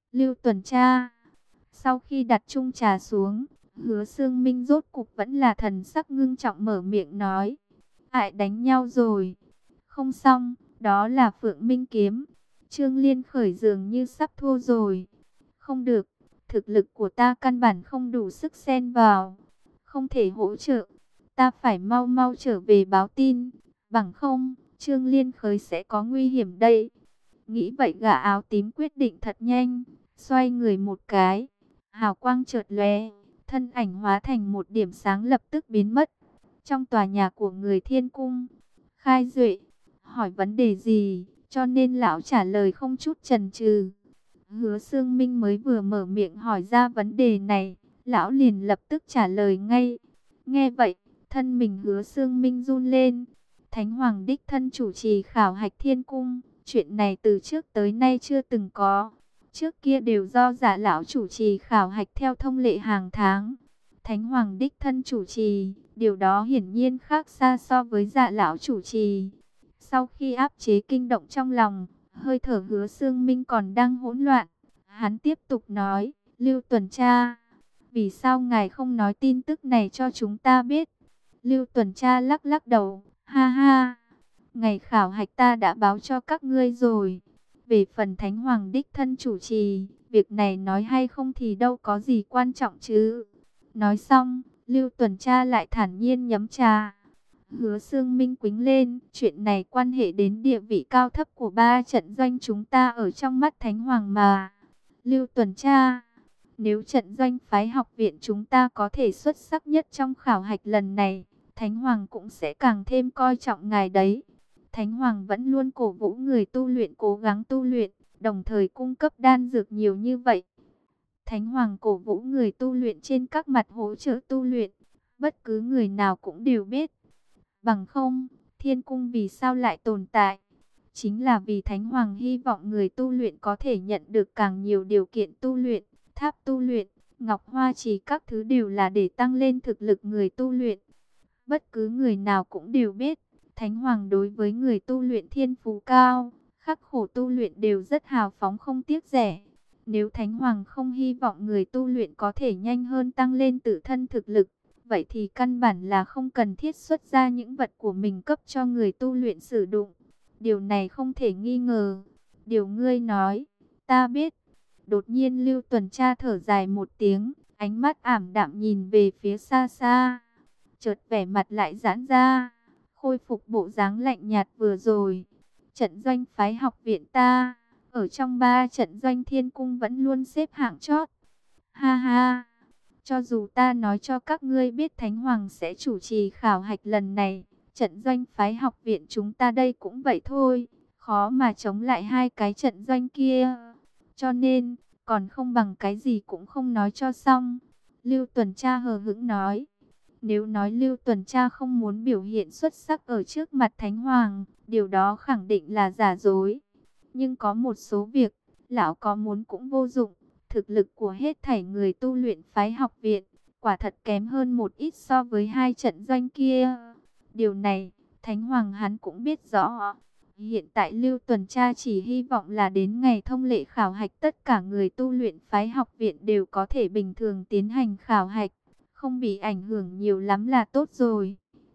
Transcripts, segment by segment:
Lưu tuần tra. Sau khi đặt chung trà xuống, Hứa Xương Minh rốt cục vẫn là thần sắc ngưng trọng mở miệng nói. Lại đánh nhau rồi. Không xong, đó là Phượng Minh kiếm. Trương Liên khởi dường như sắp thua rồi. Không được, thực lực của ta căn bản không đủ sức xen vào. Không thể hỗ trợ. Ta phải mau mau trở về báo tin. Bằng không, Trương Liên khởi sẽ có nguy hiểm đây. Nghĩ vậy gã áo tím quyết định thật nhanh. Xoay người một cái. Hào quang chợt lóe, thân ảnh hóa thành một điểm sáng lập tức biến mất. Trong tòa nhà của người Thiên Cung, Khai Duệ hỏi vấn đề gì, cho nên lão trả lời không chút chần chừ. Hứa Xương Minh mới vừa mở miệng hỏi ra vấn đề này, lão liền lập tức trả lời ngay. Nghe vậy, thân mình Hứa Xương Minh run lên. Thánh Hoàng đích thân chủ trì khảo hạch Thiên Cung, chuyện này từ trước tới nay chưa từng có. Trước kia đều do Dạ lão chủ trì khảo hạch theo thông lệ hàng tháng. Thánh Hoàng đích thân chủ trì, điều đó hiển nhiên khác xa so với Dạ lão chủ trì. Sau khi áp chế kinh động trong lòng, hơi thở Hứa Xương Minh còn đang hỗn loạn. Hắn tiếp tục nói, Lưu tuần tra, vì sao ngài không nói tin tức này cho chúng ta biết? Lưu tuần tra lắc lắc đầu, ha ha, ngày khảo hạch ta đã báo cho các ngươi rồi. Về phần Thánh Hoàng đích thân chủ trì, việc này nói hay không thì đâu có gì quan trọng chứ. Nói xong, Lưu tuần tra lại thản nhiên nhấm trà. Hứa Xương Minh quĩnh lên, chuyện này quan hệ đến địa vị cao thấp của ba trận doanh chúng ta ở trong mắt Thánh Hoàng mà. Lưu tuần tra, nếu trận doanh phái học viện chúng ta có thể xuất sắc nhất trong khảo hạch lần này, Thánh Hoàng cũng sẽ càng thêm coi trọng ngài đấy. Thánh Hoàng vẫn luôn cổ vũ người tu luyện cố gắng tu luyện, đồng thời cung cấp đan dược nhiều như vậy. Thánh Hoàng cổ vũ người tu luyện trên các mặt hỗ trợ tu luyện, bất cứ người nào cũng đều biết. Bằng không, Thiên Cung vì sao lại tồn tại? Chính là vì Thánh Hoàng hy vọng người tu luyện có thể nhận được càng nhiều điều kiện tu luyện, tháp tu luyện, ngọc hoa trì các thứ đều là để tăng lên thực lực người tu luyện. Bất cứ người nào cũng đều biết, Thánh Hoàng đối với người tu luyện thiên phú cao, khắc khổ tu luyện đều rất hào phóng không tiếc rẻ. Nếu Thánh Hoàng không hy vọng người tu luyện có thể nhanh hơn tăng lên tự thân thực lực, vậy thì căn bản là không cần thiết xuất ra những vật của mình cấp cho người tu luyện sử dụng. Điều này không thể nghi ngờ. Điều ngươi nói, ta biết. Đột nhiên Lưu tuần tra thở dài một tiếng, ánh mắt ảm đạm nhìn về phía xa xa. Chợt vẻ mặt lại giãn ra, khôi phục bộ dáng lạnh nhạt vừa rồi. Trận doanh phái học viện ta, ở trong ba trận doanh Thiên Cung vẫn luôn xếp hạng chót. Ha ha, cho dù ta nói cho các ngươi biết Thánh Hoàng sẽ chủ trì khảo hạch lần này, trận doanh phái học viện chúng ta đây cũng vậy thôi, khó mà chống lại hai cái trận doanh kia. Cho nên, còn không bằng cái gì cũng không nói cho xong. Lưu tuần tra hờ hững nói. Nếu nói Lưu tuần tra không muốn biểu hiện xuất sắc ở trước mặt Thánh Hoàng, điều đó khẳng định là giả dối. Nhưng có một số việc, lão có muốn cũng vô dụng. Thực lực của hết thảy người tu luyện phái học viện, quả thật kém hơn một ít so với hai trận doanh kia. Điều này, Thánh Hoàng hắn cũng biết rõ. Hiện tại Lưu tuần tra chỉ hy vọng là đến ngày thông lệ khảo hạch tất cả người tu luyện phái học viện đều có thể bình thường tiến hành khảo hạch, không bị ảnh hưởng nhiều lắm là tốt rồi.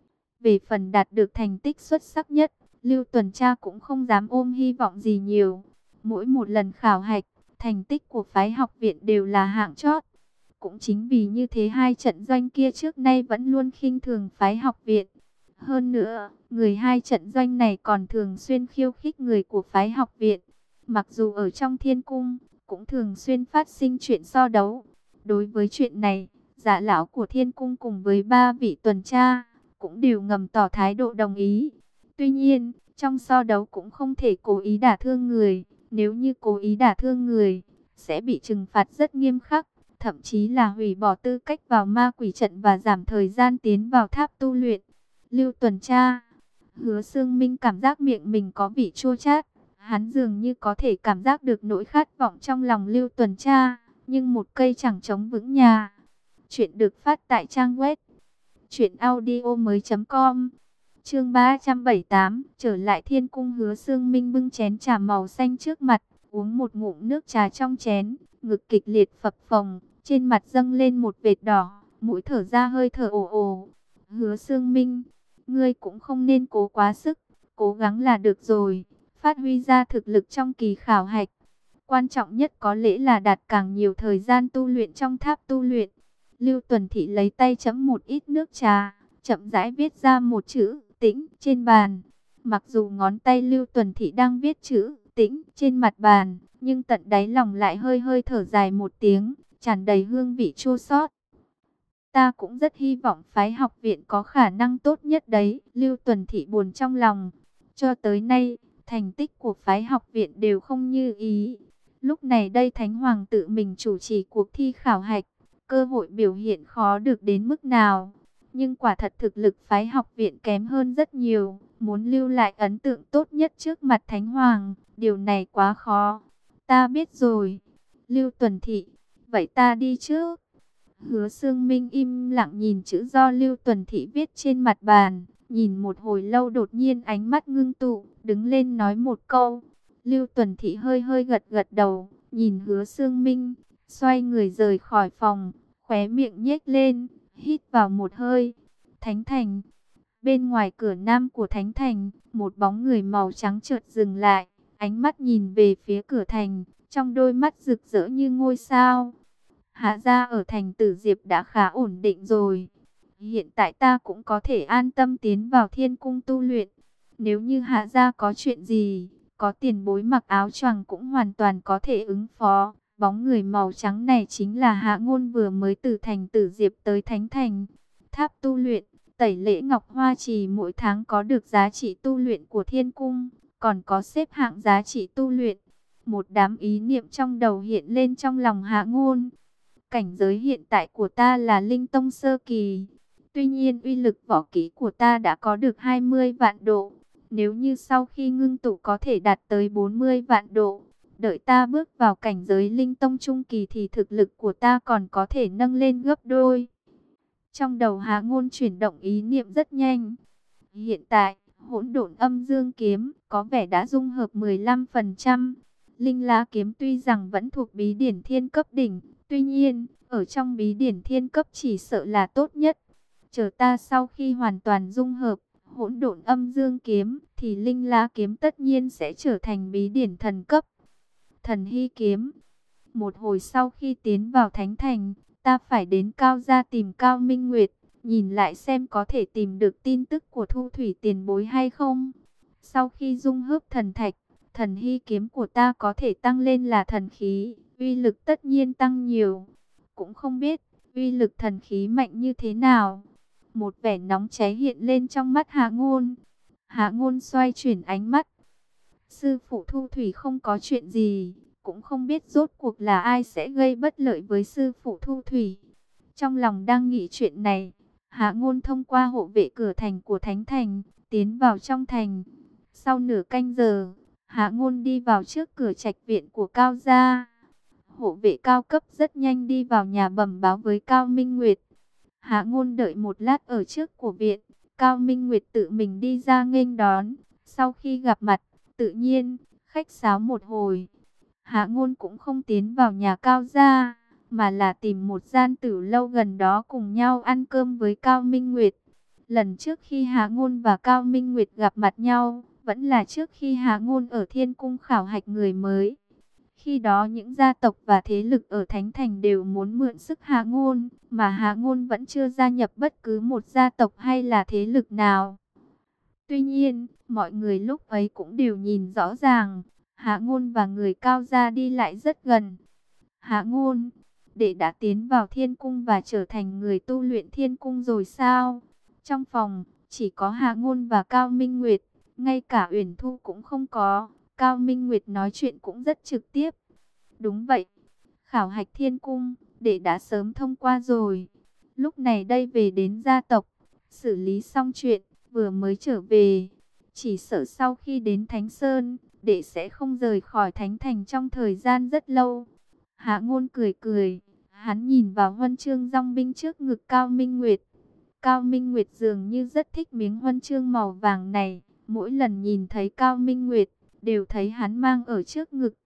Về phần đạt được thành tích xuất sắc nhất, Lưu tuần tra cũng không dám ôm hy vọng gì nhiều. Mỗi một lần khảo hạch, thành tích của phái học viện đều là hạng chót. Cũng chính vì như thế hai trận doanh kia trước nay vẫn luôn khinh thường phái học viện. Hơn nữa, người hai trận doanh này còn thường xuyên khiêu khích người của phái học viện. Mặc dù ở trong Thiên Cung, cũng thường xuyên phát sinh chuyện so đấu. Đối với chuyện này, Dạ lão của Thiên Cung cùng với ba vị tuần tra, cũng đều ngầm tỏ thái độ đồng ý. Tuy nhiên, trong so đấu cũng không thể cố ý đả thương người. Nếu như cố ý đả thương người, sẽ bị trừng phạt rất nghiêm khắc. Thậm chí là hủy bỏ tư cách vào ma quỷ trận và giảm thời gian tiến vào tháp tu luyện. Lưu tuần tra, Hứa Xương Minh cảm giác miệng mình có vị chua chát. Hắn dường như có thể cảm giác được nỗi khát vọng trong lòng Lưu tuần tra, nhưng một cây chẳng chống vững nhà. Chuyện được phát tại trang web truyệnaudiomoi.com. Chương 378, trở lại Thiên Cung. Hứa Xương Minh bưng chén trà màu xanh trước mặt, uống một ngụm nước trà trong chén, ngực kịch liệt phập phồng, trên mặt dâng lên một vệt đỏ, mũi thở ra hơi thở ồ ồ. Hứa Xương Minh, ngươi cũng không nên cố quá sức, cố gắng là được rồi, phát huy ra thực lực trong kỳ khảo hạch. Quan trọng nhất có lẽ là đạt càng nhiều thời gian tu luyện trong tháp tu luyện. Lưu Tuần Thị lấy tay chấm một ít nước trà, chậm rãi viết ra một chữ tĩnh trên bàn. Mặc dù ngón tay Lưu Tuần Thị đang viết chữ tĩnh trên mặt bàn, nhưng tận đáy lòng lại hơi hơi thở dài một tiếng, tràn đầy hương vị chua xót. Ta cũng rất hy vọng phái học viện có khả năng tốt nhất đấy. Lưu Tuần Thị buồn trong lòng. Cho tới nay, thành tích của phái học viện đều không như ý. Lúc này đây Thánh Hoàng tự mình chủ trì cuộc thi khảo hạch, cơ hội biểu hiện khó được đến mức nào. Nhưng quả thật thực lực phái học viện kém hơn rất nhiều. Muốn lưu lại ấn tượng tốt nhất trước mặt Thánh Hoàng, điều này quá khó. Ta biết rồi. Lưu Tuần Thị, vậy ta đi trước. Hứa Xương Minh im lặng nhìn chữ do Lưu Tuần Thị viết trên mặt bàn, nhìn một hồi lâu đột nhiên ánh mắt ngưng tụ, đứng lên nói một câu. Lưu Tuần Thị hơi hơi gật gật đầu, nhìn Hứa Xương Minh, xoay người rời khỏi phòng, khóe miệng nhếch lên, hít vào một hơi. Thánh Thành. Bên ngoài cửa nam của Thánh Thành, một bóng người màu trắng chợt dừng lại, ánh mắt nhìn về phía cửa thành, trong đôi mắt rực rỡ như ngôi sao. Hạ gia ở thành Tử Diệp đã khá ổn định rồi. Hiện tại ta cũng có thể an tâm tiến vào Thiên Cung tu luyện. Nếu như Hạ gia có chuyện gì, có tiền bối mặc áo choàng cũng hoàn toàn có thể ứng phó. Bóng người màu trắng này chính là Hạ Ngôn vừa mới từ thành Tử Diệp tới Thánh Thành. Tháp tu luyện, tẩy lễ ngọc hoa trì mỗi tháng có được giá trị tu luyện của Thiên Cung, còn có xếp hạng giá trị tu luyện. Một đám ý niệm trong đầu hiện lên trong lòng Hạ Ngôn. Cảnh giới hiện tại của ta là Linh Tông Sơ Kỳ. Tuy nhiên uy lực võ kỹ của ta đã có được 20 vạn độ. Nếu như sau khi ngưng tụ có thể đạt tới 40 vạn độ, đợi ta bước vào cảnh giới Linh Tông Trung Kỳ thì thực lực của ta còn có thể nâng lên gấp đôi. Trong đầu Hạ Ngôn chuyển động ý niệm rất nhanh. Hiện tại, Hỗn Độn Âm Dương Kiếm có vẻ đã dung hợp 15%. Linh Lá Kiếm tuy rằng vẫn thuộc bí điển thiên cấp đỉnh, tuy nhiên, ở trong bí điển thiên cấp chỉ sợ là tốt nhất. Chờ ta sau khi hoàn toàn dung hợp Hỗn Độn Âm Dương Kiếm, thì Linh Lá Kiếm tất nhiên sẽ trở thành bí điển thần cấp. Thần Hy Kiếm. Một hồi sau khi tiến vào Thánh Thành, ta phải đến Cao gia tìm Cao Minh Nguyệt, nhìn lại xem có thể tìm được tin tức của Thu Thủy tiền bối hay không. Sau khi dung hợp thần thạch, Thần Hy Kiếm của ta có thể tăng lên là thần khí, uy lực tất nhiên tăng nhiều. Cũng không biết uy lực thần khí mạnh như thế nào. Một vẻ nóng cháy hiện lên trong mắt Hạ Ngôn. Hạ Ngôn xoay chuyển ánh mắt. Sư phụ Thu Thủy không có chuyện gì, cũng không biết rốt cuộc là ai sẽ gây bất lợi với sư phụ Thu Thủy. Trong lòng đang nghĩ chuyện này, Hạ Ngôn thông qua hộ vệ cửa thành của Thánh Thành, tiến vào trong thành. Sau nửa canh giờ, Hạ Ngôn đi vào trước cửa trạch viện của Cao gia. Hộ vệ cao cấp rất nhanh đi vào nhà bẩm báo với Cao Minh Nguyệt. Hạ Ngôn đợi một lát ở trước của viện, Cao Minh Nguyệt tự mình đi ra nghênh đón. Sau khi gặp mặt, tự nhiên, khách sáo một hồi. Hạ Ngôn cũng không tiến vào nhà Cao gia, mà là tìm một gian tử lâu gần đó cùng nhau ăn cơm với Cao Minh Nguyệt. Lần trước khi Hạ Ngôn và Cao Minh Nguyệt gặp mặt nhau, vẫn là trước khi Hạ Ngôn ở Thiên Cung khảo hạch người mới. Khi đó những gia tộc và thế lực ở Thánh Thành đều muốn mượn sức Hạ Ngôn, mà Hạ Ngôn vẫn chưa gia nhập bất cứ một gia tộc hay là thế lực nào. Tuy nhiên, mọi người lúc ấy cũng đều nhìn rõ ràng, Hạ Ngôn và người Cao gia đi lại rất gần. Hạ Ngôn, đệ đã tiến vào Thiên Cung và trở thành người tu luyện Thiên Cung rồi sao? Trong phòng, chỉ có Hạ Ngôn và Cao Minh Nguyệt, ngay cả Uyển Thu cũng không có. Cao Minh Nguyệt nói chuyện cũng rất trực tiếp. Đúng vậy, khảo hạch Thiên Cung, đệ đã sớm thông qua rồi. Lúc này đây về đến gia tộc, xử lý xong chuyện, vừa mới trở về. Chỉ sợ sau khi đến Thánh Sơn, đệ sẽ không rời khỏi Thánh Thành trong thời gian rất lâu. Hạ Ngôn cười cười, hắn nhìn vào huân chương dòng binh trước ngực Cao Minh Nguyệt. Cao Minh Nguyệt dường như rất thích miếng huân chương màu vàng này. Mỗi lần nhìn thấy Cao Minh Nguyệt, đều thấy hắn mang ở trước ngực.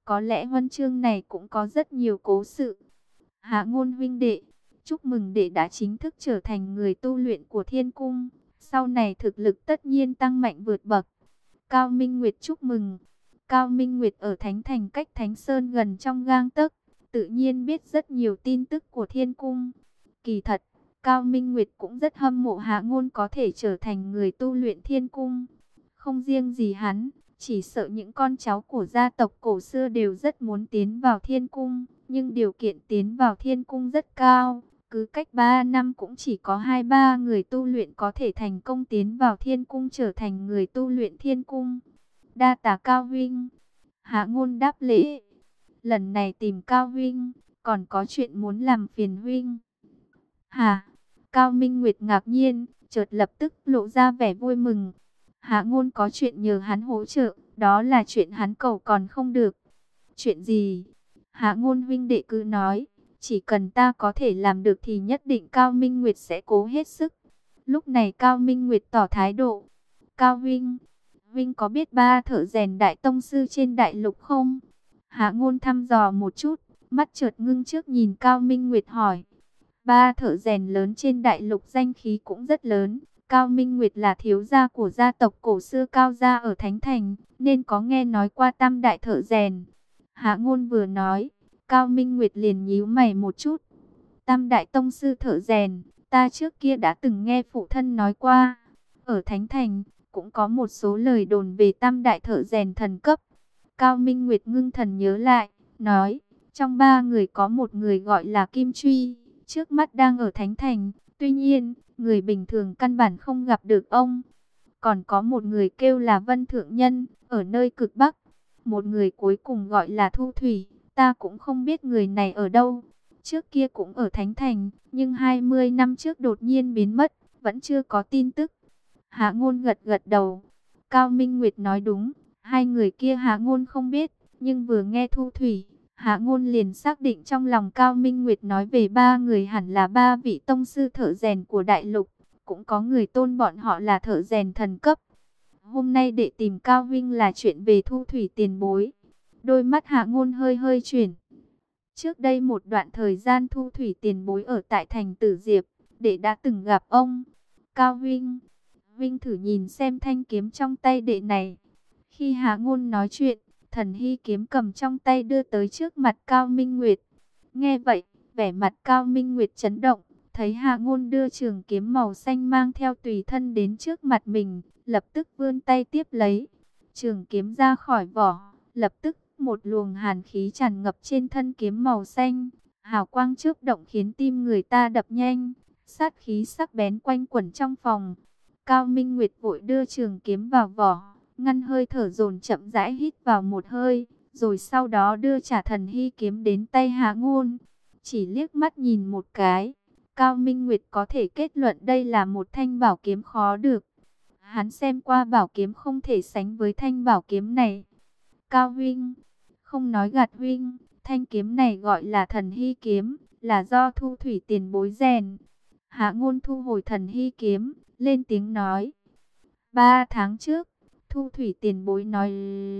Có lẽ huân chương này cũng có rất nhiều cố sự. Hạ Ngôn huynh đệ, chúc mừng đệ đã chính thức trở thành người tu luyện của Thiên Cung. Sau này thực lực tất nhiên tăng mạnh vượt bậc. Cao Minh Nguyệt chúc mừng. Cao Minh Nguyệt ở Thánh Thành cách Thánh Sơn gần trong gang tấc, tự nhiên biết rất nhiều tin tức của Thiên Cung. Kỳ thật, Cao Minh Nguyệt cũng rất hâm mộ Hạ Ngôn có thể trở thành người tu luyện Thiên Cung. Không riêng gì hắn, chỉ sợ những con cháu của gia tộc cổ xưa đều rất muốn tiến vào Thiên Cung, nhưng điều kiện tiến vào Thiên Cung rất cao. Cứ cách 3 năm cũng chỉ có 2-3 người tu luyện có thể thành công tiến vào Thiên Cung trở thành người tu luyện Thiên Cung. Đa tạ Cao huynh. Hạ Ngôn đáp lễ. Lần này tìm Cao huynh, còn có chuyện muốn làm phiền huynh. Hả? Cao Minh Nguyệt ngạc nhiên, chợt lập tức lộ ra vẻ vui mừng. Hạ Ngôn có chuyện nhờ hắn hỗ trợ, đó là chuyện hắn cầu còn không được. Chuyện gì? Hạ Ngôn huynh đệ cứ nói, chỉ cần ta có thể làm được thì nhất định Cao Minh Nguyệt sẽ cố hết sức. Lúc này Cao Minh Nguyệt tỏ thái độ. Cao huynh, huynh có biết 3 thợ rèn đại tông sư trên đại lục không? Hạ Ngôn thăm dò một chút, mắt chợt ngưng trước nhìn Cao Minh Nguyệt hỏi. 3 thợ rèn lớn trên đại lục danh khí cũng rất lớn. Cao Minh Nguyệt là thiếu gia của gia tộc cổ xưa Cao gia ở Thánh Thành, nên có nghe nói qua tam đại thợ rèn. Hạ Ngôn vừa nói, Cao Minh Nguyệt liền nhíu mày một chút. Tam đại tông sư thợ rèn, ta trước kia đã từng nghe phụ thân nói qua. Ở Thánh Thành, cũng có một số lời đồn về tam đại thợ rèn thần cấp. Cao Minh Nguyệt ngưng thần nhớ lại, nói, trong 3 người có một người gọi là Kim Truy, trước mắt đang ở Thánh Thành, tuy nhiên, người bình thường căn bản không gặp được ông. Còn có một người kêu là Vân Thượng Nhân, ở nơi cực Bắc. Một người cuối cùng gọi là Thu Thủy, ta cũng không biết người này ở đâu. Trước kia cũng ở Thánh Thành, nhưng 20 năm trước đột nhiên biến mất, vẫn chưa có tin tức. Hạ Ngôn gật gật đầu. Cao Minh Nguyệt nói đúng, 2 người kia Hạ Ngôn không biết, nhưng vừa nghe Thu Thủy, Hạ Ngôn liền xác định trong lòng Cao Minh Nguyệt nói về 3 người hẳn là 3 vị tông sư thợ rèn của đại lục, cũng có người tôn bọn họ là thợ rèn thần cấp. Hôm nay đệ tìm Cao Vinh là chuyện về Thu Thủy tiền bối. Đôi mắt Hạ Ngôn hơi hơi chuyển. Trước đây một đoạn thời gian Thu Thủy tiền bối ở tại thành Tử Diệp, đệ đã từng gặp ông. Cao Vinh, Vinh thử nhìn xem thanh kiếm trong tay đệ này. Khi Hạ Ngôn nói chuyện, Thần Hy kiếm cầm trong tay đưa tới trước mặt Cao Minh Nguyệt. Nghe vậy, vẻ mặt Cao Minh Nguyệt chấn động, thấy Hạ Ngôn đưa trường kiếm màu xanh mang theo tùy thân đến trước mặt mình, lập tức vươn tay tiếp lấy. Trường kiếm ra khỏi vỏ, lập tức một luồng hàn khí tràn ngập trên thân kiếm màu xanh, hào quang chớp động khiến tim người ta đập nhanh, sát khí sắc bén quanh quẩn trong phòng. Cao Minh Nguyệt vội đưa trường kiếm vào vỏ, ngăn hơi thở dồn chậm rãi hít vào một hơi, rồi sau đó đưa trả Thần Hy kiếm đến tay Hạ Ngôn. Chỉ liếc mắt nhìn một cái, Cao Minh Nguyệt có thể kết luận đây là một thanh bảo kiếm khó được. Hắn xem qua bảo kiếm không thể sánh với thanh bảo kiếm này. Cao huynh, không nói gạt huynh, thanh kiếm này gọi là Thần Hy kiếm, là do Thu Thủy tiền bối rèn. Hạ Ngôn thu hồi Thần Hy kiếm, lên tiếng nói. 3 tháng trước, Thu Thủy tiền bối nói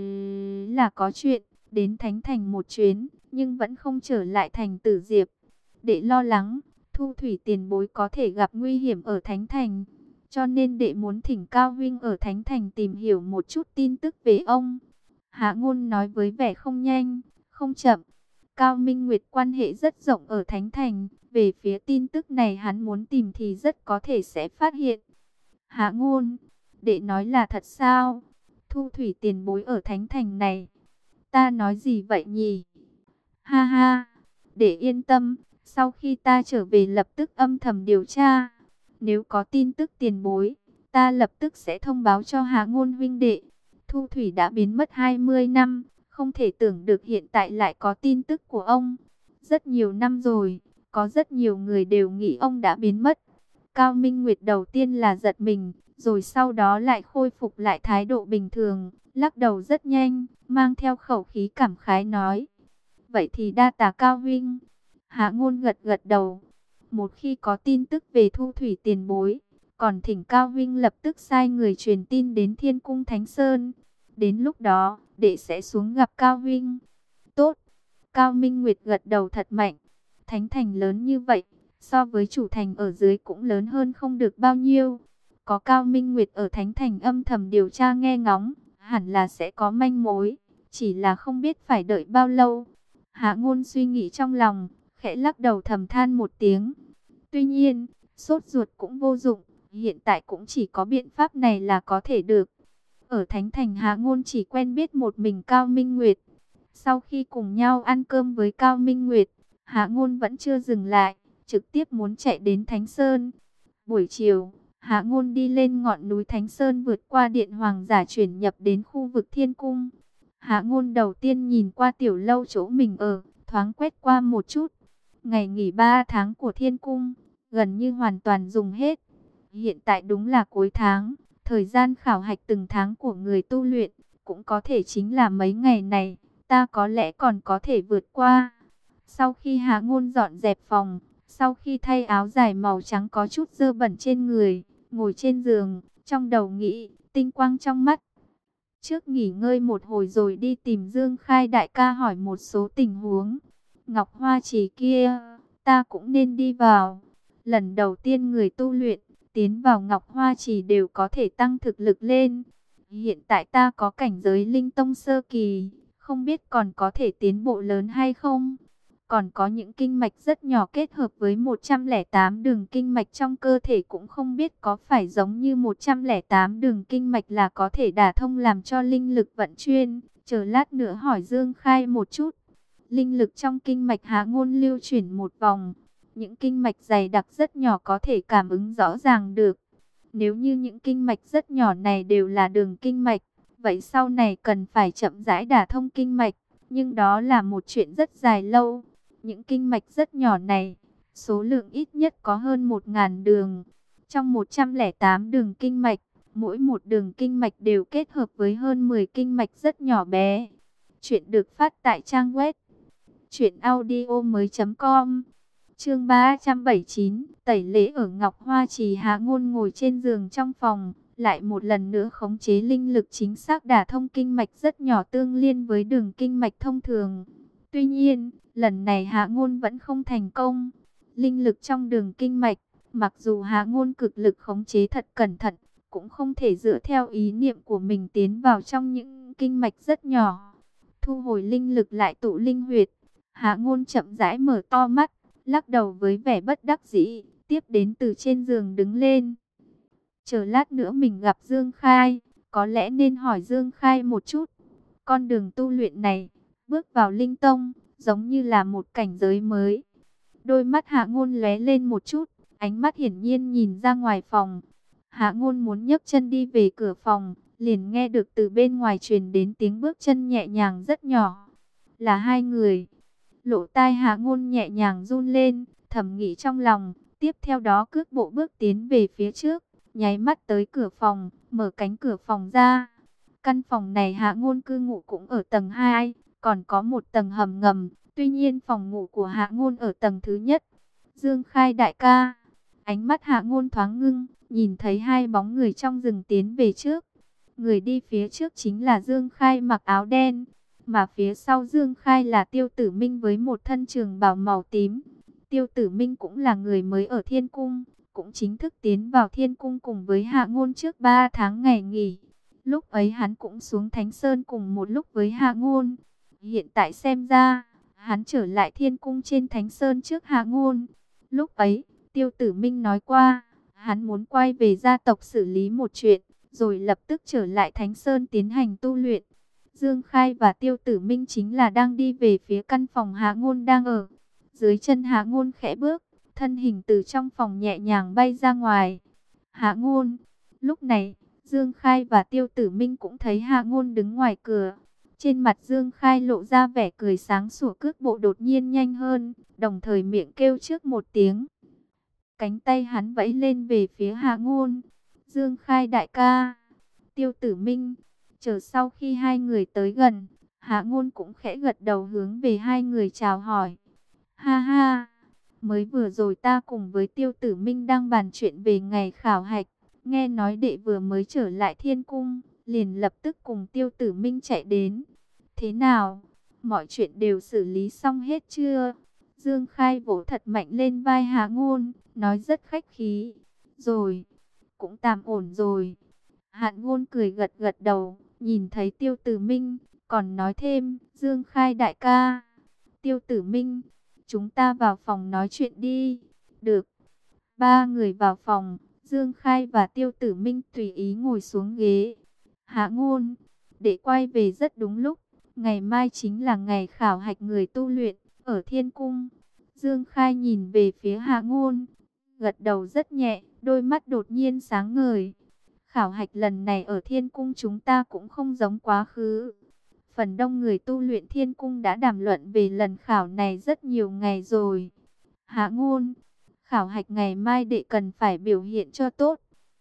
là có chuyện, đến Thánh Thành một chuyến, nhưng vẫn không trở lại thành Tử Diệp. Đệ lo lắng, Thu Thủy tiền bối có thể gặp nguy hiểm ở Thánh Thành, cho nên đệ muốn thỉnh Cao Vinh ở Thánh Thành tìm hiểu một chút tin tức về ông. Hạ Ngôn nói với vẻ không nhanh, không chậm. Cao Minh Nguyệt quan hệ rất rộng ở Thánh Thành, về phía tin tức này hắn muốn tìm thì rất có thể sẽ phát hiện. Hạ Ngôn, đệ nói là thật sao? Thu Thủy tiền bối ở Thánh Thành này. Ta nói gì vậy nhỉ? Ha ha, để yên tâm, sau khi ta trở về lập tức âm thầm điều tra. Nếu có tin tức tiền bối, ta lập tức sẽ thông báo cho Hạ Ngôn huynh đệ. Thu Thủy đã biến mất 20 năm, không thể tưởng được hiện tại lại có tin tức của ông. Rất nhiều năm rồi, có rất nhiều người đều nghĩ ông đã biến mất. Cao Minh Nguyệt đầu tiên là giật mình, rồi sau đó lại khôi phục lại thái độ bình thường, lắc đầu rất nhanh, mang theo khẩu khí cảm khái nói. Vậy thì đa tạ Cao Vinh. Hạ Ngôn gật gật đầu. Một khi có tin tức về Thu Thủy tiền bối, còn thỉnh Cao Vinh lập tức sai người truyền tin đến Thiên Cung Thánh Sơn. Đến lúc đó, đệ sẽ xuống gặp Cao Vinh. Cao Minh Nguyệt gật đầu thật mạnh. Thánh thành lớn như vậy, so với chủ thành ở dưới cũng lớn hơn không được bao nhiêu. Có Cao Minh Nguyệt ở thánh thành âm thầm điều tra nghe ngóng, hẳn là sẽ có manh mối, chỉ là không biết phải đợi bao lâu. Hạ Ngôn suy nghĩ trong lòng, khẽ lắc đầu thầm than một tiếng. Tuy nhiên, sốt ruột cũng vô dụng, hiện tại cũng chỉ có biện pháp này là có thể được. Ở thánh thành Hạ Ngôn chỉ quen biết một mình Cao Minh Nguyệt. Sau khi cùng nhau ăn cơm với Cao Minh Nguyệt, Hạ Ngôn vẫn chưa dừng lại, trực tiếp muốn chạy đến Thánh Sơn. Buổi chiều, Hạ Ngôn đi lên ngọn núi Thánh Sơn, vượt qua điện hoàng giả chuyển nhập đến khu vực Thiên Cung. Hạ Ngôn đầu tiên nhìn qua tiểu lâu chỗ mình ở, thoáng quét qua một chút. Ngày nghỉ 3 tháng của Thiên Cung, gần như hoàn toàn dùng hết. Hiện tại đúng là cuối tháng, thời gian khảo hạch từng tháng của người tu luyện, cũng có thể chính là mấy ngày này, ta có lẽ còn có thể vượt qua. Sau khi Hạ Ngôn dọn dẹp phòng, sau khi thay áo dài màu trắng có chút dơ bẩn trên người, ngồi trên giường, trong đầu nghĩ, tinh quang trong mắt. Trước nghỉ ngơi một hồi rồi đi tìm Dương Khai đại ca hỏi một số tình huống. Ngọc Hoa Trì kia, ta cũng nên đi vào. Lần đầu tiên người tu luyện, tiến vào Ngọc Hoa Trì đều có thể tăng thực lực lên. Hiện tại ta có cảnh giới linh tông sơ kỳ, không biết còn có thể tiến bộ lớn hay không. Còn có những kinh mạch rất nhỏ kết hợp với 108 đường kinh mạch trong cơ thể, cũng không biết có phải giống như 108 đường kinh mạch là có thể đả thông làm cho linh lực vận chuyển. Chờ lát nữa hỏi Dương Khai một chút. Linh lực trong kinh mạch Hạ Ngôn lưu chuyển một vòng. Những kinh mạch dày đặc rất nhỏ có thể cảm ứng rõ ràng được. Nếu như những kinh mạch rất nhỏ này đều là đường kinh mạch, vậy sau này cần phải chậm rãi đả thông kinh mạch. Nhưng đó là một chuyện rất dài lâu. Những kinh mạch rất nhỏ này, số lượng ít nhất có hơn 1000 đường. Trong 108 đường kinh mạch, mỗi một đường kinh mạch đều kết hợp với hơn 10 kinh mạch rất nhỏ bé. Chuyện được phát tại trang web truyệnaudiomoi.com. Chương 379, tẩy lễ ở Ngọc Hoa Trì. Hạ Ngôn ngồi trên giường trong phòng, lại một lần nữa khống chế linh lực chính xác đả thông kinh mạch rất nhỏ tương liên với đường kinh mạch thông thường. Tuy nhiên, lần này Hạ Ngôn vẫn không thành công. Linh lực trong đường kinh mạch, mặc dù Hạ Ngôn cực lực khống chế thật cẩn thận, cũng không thể dựa theo ý niệm của mình tiến vào trong những kinh mạch rất nhỏ. Thu hồi linh lực lại tụ linh huyệt, Hạ Ngôn chậm rãi mở to mắt, lắc đầu với vẻ bất đắc dĩ, tiếp đến từ trên giường đứng lên. Chờ lát nữa mình gặp Dương Khai, có lẽ nên hỏi Dương Khai một chút. Con đường tu luyện này, bước vào linh tông, giống như là một cảnh giới mới. Đôi mắt Hạ Ngôn lóe lên một chút, ánh mắt hiển nhiên nhìn ra ngoài phòng. Hạ Ngôn muốn nhấc chân đi về cửa phòng, liền nghe được từ bên ngoài truyền đến tiếng bước chân nhẹ nhàng rất nhỏ. Là hai người. Lỗ tai Hạ Ngôn nhẹ nhàng run lên, thầm nghĩ trong lòng, tiếp theo đó cước bộ bước tiến về phía trước, nháy mắt tới cửa phòng, mở cánh cửa phòng ra. Căn phòng này Hạ Ngôn cư ngụ cũng ở tầng 2, còn có một tầng hầm ngầm, tuy nhiên phòng ngủ của Hạ Ngôn ở tầng thứ nhất. Dương Khai đại ca, ánh mắt Hạ Ngôn thoáng ngưng, nhìn thấy hai bóng người trong rừng tiến về trước. Người đi phía trước chính là Dương Khai mặc áo đen, mà phía sau Dương Khai là Tiêu Tử Minh với một thân trường bào màu tím. Tiêu Tử Minh cũng là người mới ở Thiên Cung, cũng chính thức tiến vào Thiên Cung cùng với Hạ Ngôn trước 3 tháng ngày nghỉ. Lúc ấy hắn cũng xuống Thánh Sơn cùng một lúc với Hạ Ngôn. Hiện tại xem ra, hắn trở lại Thiên Cung trên Thánh Sơn trước Hạ Ngôn. Lúc ấy, Tiêu Tử Minh nói qua, hắn muốn quay về gia tộc xử lý một chuyện, rồi lập tức trở lại Thánh Sơn tiến hành tu luyện. Dương Khai và Tiêu Tử Minh chính là đang đi về phía căn phòng Hạ Ngôn đang ở. Dưới chân Hạ Ngôn khẽ bước, thân hình từ trong phòng nhẹ nhàng bay ra ngoài. Hạ Ngôn, lúc này, Dương Khai và Tiêu Tử Minh cũng thấy Hạ Ngôn đứng ngoài cửa. Trên mặt Dương Khai lộ ra vẻ cười sáng sủa, cước bộ đột nhiên nhanh hơn, đồng thời miệng kêu trước một tiếng. Cánh tay hắn vẫy lên về phía Hạ Ngôn. Dương Khai đại ca, Tiêu Tử Minh. Chờ sau khi hai người tới gần, Hạ Ngôn cũng khẽ gật đầu hướng về hai người chào hỏi. Ha ha, mới vừa rồi ta cùng với Tiêu Tử Minh đang bàn chuyện về ngày khảo hạch. Nghe nói đệ vừa mới trở lại Thiên Cung, liền lập tức cùng Tiêu Tử Minh chạy đến. Thế nào? mọi chuyện đều xử lý xong hết chưa? Dương Khai vỗ thật mạnh lên vai Hạ Ngôn, nói rất khách khí. Rồi, cũng tạm ổn rồi. Hạ Ngôn cười gật gật đầu, nhìn thấy Tiêu Tử Minh, còn nói thêm, Dương Khai đại ca. Tiêu Tử Minh, chúng ta vào phòng nói chuyện đi. Được. Ba người vào phòng, Dương Khai và Tiêu Tử Minh tùy ý ngồi xuống ghế. Hạ Ngôn, để quay về rất đúng lúc. Ngày mai chính là ngày khảo hạch người tu luyện ở Thiên Cung. Dương Khai nhìn về phía Hạ Ngôn, gật đầu rất nhẹ, đôi mắt đột nhiên sáng ngời. Khảo hạch lần này ở Thiên Cung chúng ta cũng không giống quá khứ. Phần đông người tu luyện Thiên Cung đã đàm luận về lần khảo này rất nhiều ngày rồi. Hạ Ngôn, khảo hạch ngày mai đệ cần phải biểu hiện cho tốt.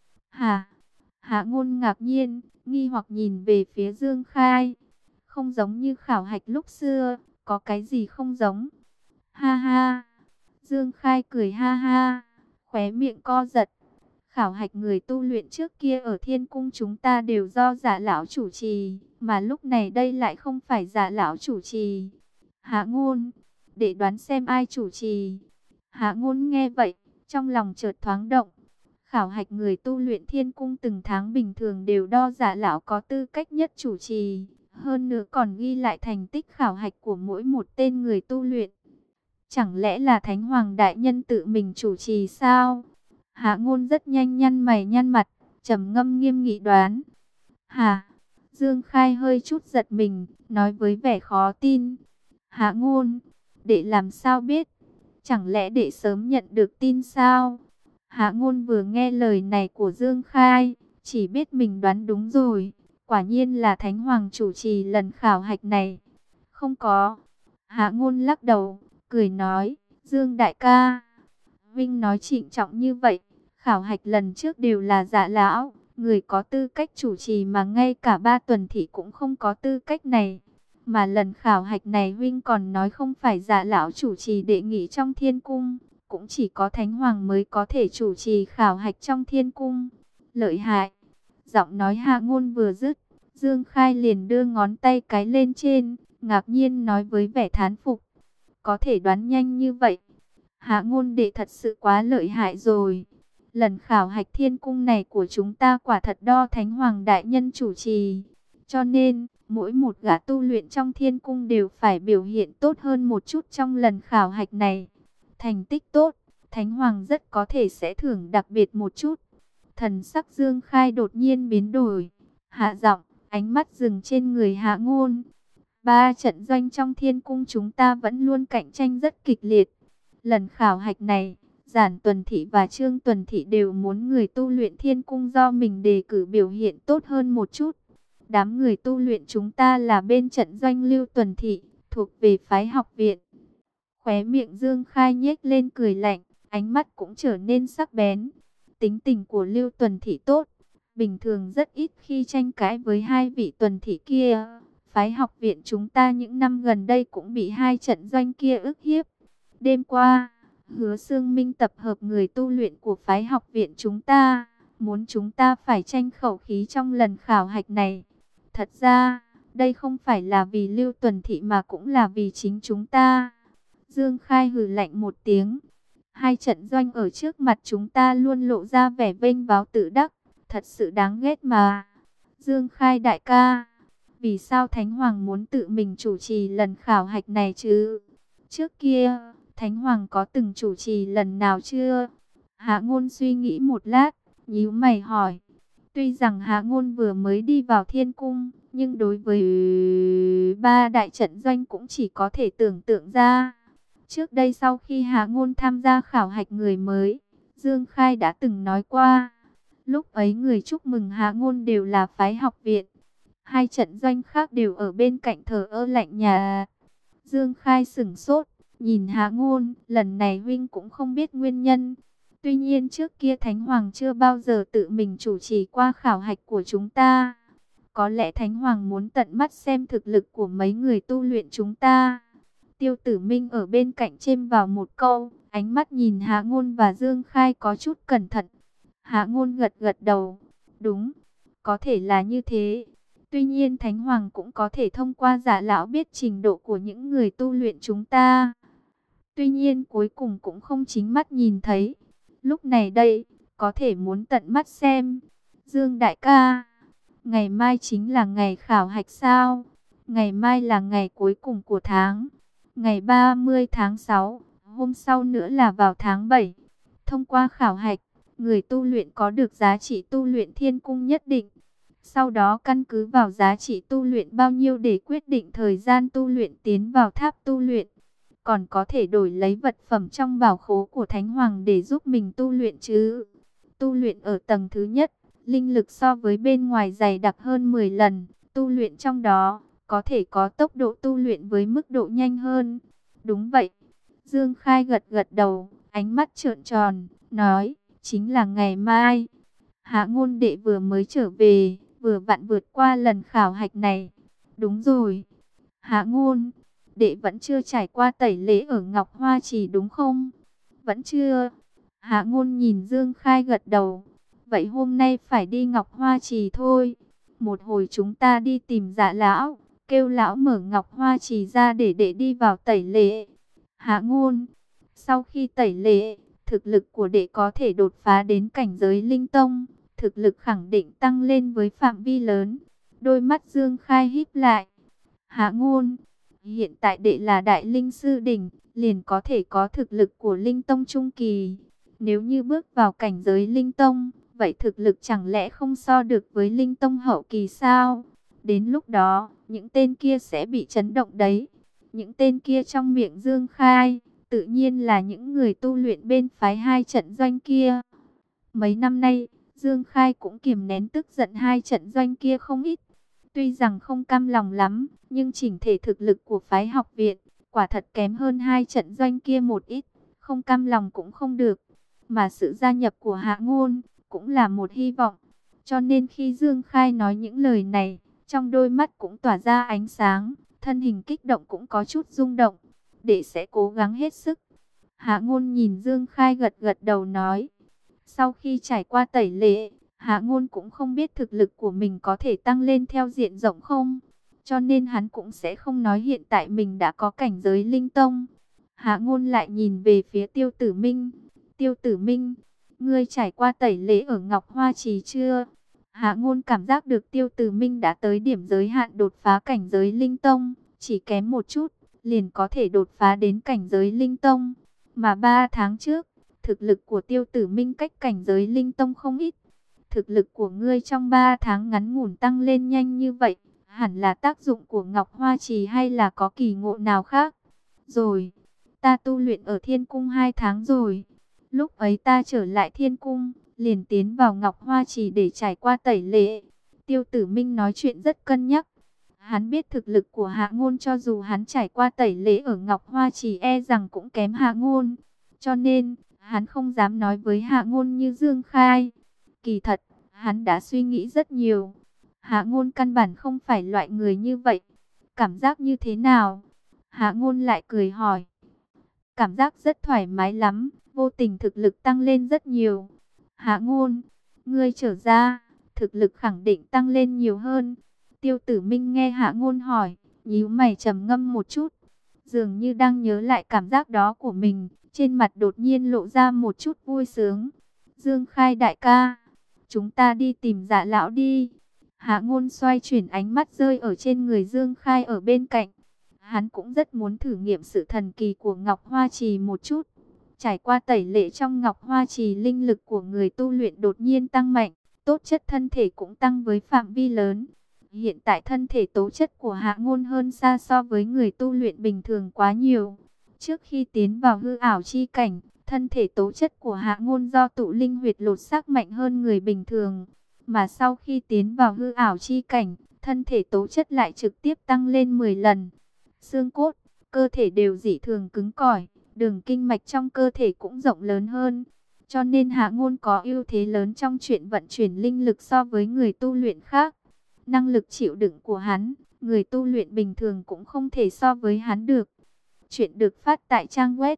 Hả? Hạ Ngôn ngạc nhiên, nghi hoặc nhìn về phía Dương Khai. Không giống như khảo hạch lúc xưa, có cái gì không giống? Ha ha! Dương Khai cười ha ha, khóe miệng co giật. Khảo hạch người tu luyện trước kia ở Thiên Cung chúng ta đều do Dạ lão chủ trì, mà lúc này đây lại không phải Dạ lão chủ trì. Hạ Ngôn, để đoán xem ai chủ trì. Hạ Ngôn nghe vậy, trong lòng chợt thoáng động. Khảo hạch người tu luyện Thiên Cung từng tháng bình thường đều đo Dạ lão có tư cách nhất chủ trì, hơn nữa còn ghi lại thành tích khảo hạch của mỗi một tên người tu luyện. Chẳng lẽ là Thánh Hoàng đại nhân tự mình chủ trì sao? Hạ Ngôn rất nhanh nhăn mày nhăn mặt, trầm ngâm nghiêm nghị đoán. Hả? Dương Khai hơi chút giật mình, nói với vẻ khó tin. Hạ Ngôn, đệ làm sao biết? Chẳng lẽ đệ sớm nhận được tin sao? Hạ Ngôn vừa nghe lời này của Dương Khai, chỉ biết mình đoán đúng rồi. Quả nhiên là Thánh Hoàng chủ trì lần khảo hạch này. Không có. Hạ Ngôn lắc đầu, cười nói, Dương đại ca, Vinh nói trịnh trọng như vậy. Khảo hạch lần trước đều là Dạ lão, người có tư cách chủ trì mà ngay cả ba tuần thị cũng không có tư cách này. Mà lần khảo hạch này Vinh còn nói không phải Dạ lão chủ trì đệ nghị trong Thiên Cung, cũng chỉ có Thánh Hoàng mới có thể chủ trì khảo hạch trong Thiên Cung. Lợi hại. Giọng nói Hạ Ngôn vừa dứt, Dương Khai liền đưa ngón tay cái lên trên, ngạc nhiên nói với vẻ thán phục. Có thể đoán nhanh như vậy. Hạ Ngôn đệ thật sự quá lợi hại rồi. Lần khảo hạch Thiên Cung này của chúng ta quả thật đo Thánh Hoàng đại nhân chủ trì. Cho nên, mỗi một gã tu luyện trong Thiên Cung đều phải biểu hiện tốt hơn một chút trong lần khảo hạch này. Thành tích tốt, Thánh Hoàng rất có thể sẽ thưởng đặc biệt một chút. Thần sắc Dương Khai đột nhiên biến đổi. Hạ giọng, ánh mắt dừng trên người Hạ Ngôn. Ba trận doanh trong Thiên Cung chúng ta vẫn luôn cạnh tranh rất kịch liệt. Lần khảo hạch này, Giản Tuần Thị và Trương Tuần Thị đều muốn người tu luyện Thiên Cung do mình đề cử biểu hiện tốt hơn một chút. Đám người tu luyện chúng ta là bên trận doanh Lưu Tuần Thị, thuộc về phái học viện. Khóe miệng Dương Khai nhếch lên cười lạnh, ánh mắt cũng trở nên sắc bén. Tính tình của Lưu Tuần Thị tốt, bình thường rất ít khi tranh cãi với hai vị Tuần Thị kia. Phái học viện chúng ta những năm gần đây cũng bị hai trận doanh kia ức hiếp. Đêm qua, Hứa Xương Minh tập hợp người tu luyện của phái học viện chúng ta, muốn chúng ta phải tranh khẩu khí trong lần khảo hạch này. Thật ra, đây không phải là vì Lưu Tuần Thị mà cũng là vì chính chúng ta. Dương Khai hừ lạnh một tiếng. Hai trận doanh ở trước mặt chúng ta luôn lộ ra vẻ vênh váo tự đắc, thật sự đáng ghét mà. Dương Khai đại ca, vì sao Thánh Hoàng muốn tự mình chủ trì lần khảo hạch này chứ? Trước kia, Thánh Hoàng có từng chủ trì lần nào chưa? Hạ Ngôn suy nghĩ một lát, nhíu mày hỏi. Tuy rằng Hạ Ngôn vừa mới đi vào Thiên Cung, nhưng đối với ba đại trận doanh cũng chỉ có thể tưởng tượng ra. Trước đây sau khi Hạ Ngôn tham gia khảo hạch người mới, Dương Khai đã từng nói qua. Lúc ấy người chúc mừng Hạ Ngôn đều là phái học viện. Hai trận doanh khác đều ở bên cạnh thờ ơ lạnh nhạt. Dương Khai sửng sốt, nhìn Hạ Ngôn, lần này huynh cũng không biết nguyên nhân. Tuy nhiên trước kia Thánh Hoàng chưa bao giờ tự mình chủ trì qua khảo hạch của chúng ta. Có lẽ Thánh Hoàng muốn tận mắt xem thực lực của mấy người tu luyện chúng ta. Tiêu Tử Minh ở bên cạnh chêm vào một câu, ánh mắt nhìn Hạ Ngôn và Dương Khai có chút cẩn thận. Hạ Ngôn gật gật đầu, đúng, có thể là như thế. Tuy nhiên Thánh Hoàng cũng có thể thông qua Dạ lão biết trình độ của những người tu luyện chúng ta. Tuy nhiên cuối cùng cũng không chính mắt nhìn thấy. Lúc này đây, có thể muốn tận mắt xem. Dương đại ca, ngày mai chính là ngày khảo hạch sao? Ngày mai là ngày cuối cùng của tháng. Ngày 30 tháng 6, hôm sau nữa là vào tháng 7. Thông qua khảo hạch, người tu luyện có được giá trị tu luyện thiên cung nhất định. Sau đó căn cứ vào giá trị tu luyện bao nhiêu để quyết định thời gian tu luyện tiến vào tháp tu luyện. Còn có thể đổi lấy vật phẩm trong bảo khố của Thánh Hoàng để giúp mình tu luyện chứ. Tu luyện ở tầng thứ nhất, linh lực so với bên ngoài dày đặc hơn 10 lần. Tu luyện trong đó, có thể có tốc độ tu luyện với mức độ nhanh hơn. Đúng vậy. Dương Khai gật gật đầu, ánh mắt trợn tròn, nói, chính là ngày mai. Hạ Ngôn đệ vừa mới trở về, vừa vặn vượt qua lần khảo hạch này. Đúng rồi. Hạ Ngôn, đệ vẫn chưa trải qua tẩy lễ ở Ngọc Hoa Trì đúng không? Vẫn chưa. Hạ Ngôn nhìn Dương Khai gật đầu. Vậy hôm nay phải đi Ngọc Hoa Trì thôi. Một hồi chúng ta đi tìm Dạ lão, kêu lão mở Ngọc Hoa Trì ra để đệ đi vào tẩy lễ. Hạ Ngôn, sau khi tẩy lễ, thực lực của đệ có thể đột phá đến cảnh giới linh tông, thực lực khẳng định tăng lên với phạm vi lớn. Đôi mắt Dương Khai híp lại. Hạ Ngôn, hiện tại đệ là đại linh sư đỉnh, liền có thể có thực lực của linh tông trung kỳ. Nếu như bước vào cảnh giới linh tông, vậy thực lực chẳng lẽ không so được với linh tông hậu kỳ sao? Đến lúc đó, những tên kia sẽ bị chấn động đấy. Những tên kia trong miệng Dương Khai, tự nhiên là những người tu luyện bên phái hai trận doanh kia. Mấy năm nay, Dương Khai cũng kiềm nén tức giận hai trận doanh kia không ít. Tuy rằng không cam lòng lắm, nhưng chỉnh thể thực lực của phái học viện, quả thật kém hơn hai trận doanh kia một ít. Không cam lòng cũng không được. Mà sự gia nhập của Hạ Ngôn, cũng là một hy vọng. Cho nên khi Dương Khai nói những lời này, trong đôi mắt cũng tỏa ra ánh sáng, thân hình kích động cũng có chút rung động. Đệ sẽ cố gắng hết sức. Hạ Ngôn nhìn Dương Khai gật gật đầu nói. Sau khi trải qua tẩy lễ, Hạ Ngôn cũng không biết thực lực của mình có thể tăng lên theo diện rộng không. Cho nên hắn cũng sẽ không nói hiện tại mình đã có cảnh giới linh tông. Hạ Ngôn lại nhìn về phía Tiêu Tử Minh. Tiêu Tử Minh, ngươi trải qua tẩy lễ ở Ngọc Hoa Trì chưa? Hạ Ngôn cảm giác được Tiêu Tử Minh đã tới điểm giới hạn đột phá cảnh giới linh tông. Chỉ kém một chút, liền có thể đột phá đến cảnh giới linh tông. Mà 3 tháng trước, thực lực của Tiêu Tử Minh cách cảnh giới linh tông không ít. Thực lực của ngươi trong 3 tháng ngắn ngủn tăng lên nhanh như vậy, hẳn là tác dụng của Ngọc Hoa Trì hay là có kỳ ngộ nào khác? Rồi, ta tu luyện ở Thiên Cung 2 tháng rồi. Lúc ấy ta trở lại Thiên Cung, liền tiến vào Ngọc Hoa Trì để trải qua tẩy lễ. Tiêu Tử Minh nói chuyện rất cân nhắc. Hắn biết thực lực của Hạ Ngôn cho dù hắn trải qua tẩy lễ ở Ngọc Hoa Trì e rằng cũng kém Hạ Ngôn. Cho nên, hắn không dám nói với Hạ Ngôn như Dương Khai. Kỳ thật, hắn đã suy nghĩ rất nhiều. Hạ Ngôn căn bản không phải loại người như vậy. Cảm giác như thế nào? Hạ Ngôn lại cười hỏi. Cảm giác rất thoải mái lắm, vô tình thực lực tăng lên rất nhiều. Hạ Ngôn, ngươi trở ra, thực lực khẳng định tăng lên nhiều hơn. Tiêu Tử Minh nghe Hạ Ngôn hỏi, nhíu mày trầm ngâm một chút. Dường như đang nhớ lại cảm giác đó của mình, trên mặt đột nhiên lộ ra một chút vui sướng. Dương Khai đại ca, chúng ta đi tìm Dạ lão đi. Hạ Ngôn xoay chuyển ánh mắt rơi ở trên người Dương Khai ở bên cạnh. Hắn cũng rất muốn thử nghiệm sự thần kỳ của Ngọc Hoa Trì một chút. Trải qua tẩy lễ trong Ngọc Hoa Trì, linh lực của người tu luyện đột nhiên tăng mạnh, tố chất thân thể cũng tăng với phạm vi lớn. Hiện tại thân thể tố chất của Hạ Ngôn hơn xa so với người tu luyện bình thường quá nhiều. Trước khi tiến vào hư ảo chi cảnh, thân thể tố chất của Hạ Ngôn do tụ linh huyệt lột xác mạnh hơn người bình thường. Mà sau khi tiến vào hư ảo chi cảnh, thân thể tố chất lại trực tiếp tăng lên 10 lần. Xương cốt, cơ thể đều dị thường cứng cỏi, đường kinh mạch trong cơ thể cũng rộng lớn hơn. Cho nên Hạ Ngôn có ưu thế lớn trong chuyện vận chuyển linh lực so với người tu luyện khác. Năng lực chịu đựng của hắn, người tu luyện bình thường cũng không thể so với hắn được. Chuyện được phát tại trang web